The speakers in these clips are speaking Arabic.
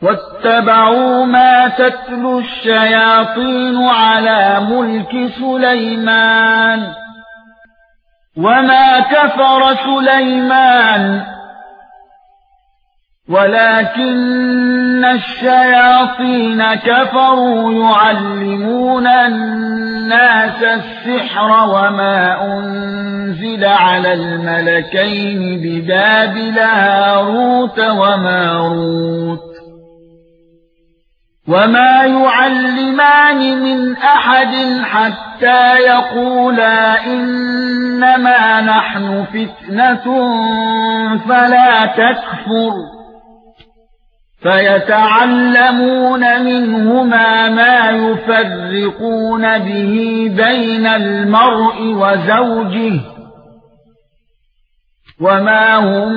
واتبعوا ما تتلو الشياطين على ملك سليمان وما كفر سليمان ولكن الشياطين كفروا يعلمون الناس السحر وما أنزل على الملكين ببابل هاروت وماروت وما يعلمان من أحد حتى يقولا إنما نحن فتنة فلا تكفر فيتعلمون منهما ما يفرقون به بين المرء وزوجه وما هم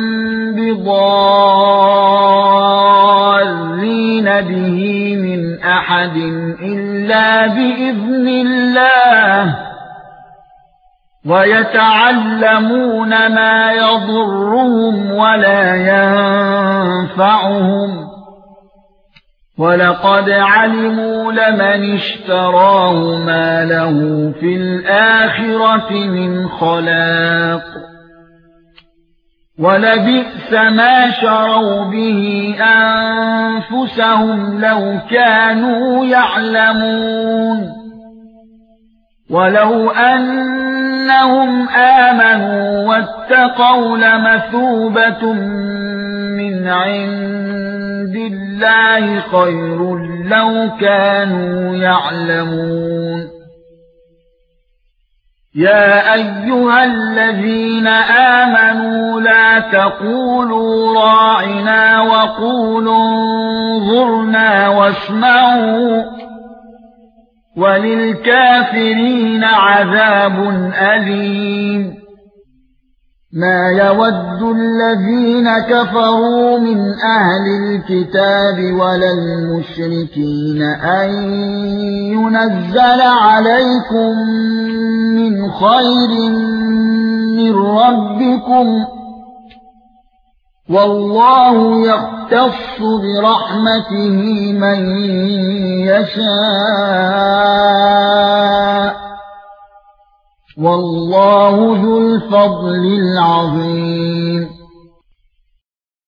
بضارين به من أحد إلا بإذن الله ويتعلمون ما يضرهم ولا ينفعهم ولقد علموا لمن اشتراه ما له في الآخرة من خلاق ولبئس ما شروا به أنفسهم لو كانوا يعلمون ولو أنهم آمنوا واتقوا لمثوبة من عند الله خير لو كانوا يعلمون يا أيها الذين آمنوا لا تقولوا راعنا وقولوا انظرنا واسمعوا وللكافرين عذاب أليم ما يود الذين كفروا من أهل الكتاب ولا المشركين أن ينزل عليكم من خير من ربكم والله يختص برحمته من يشاء والله ذو الفضل العظيم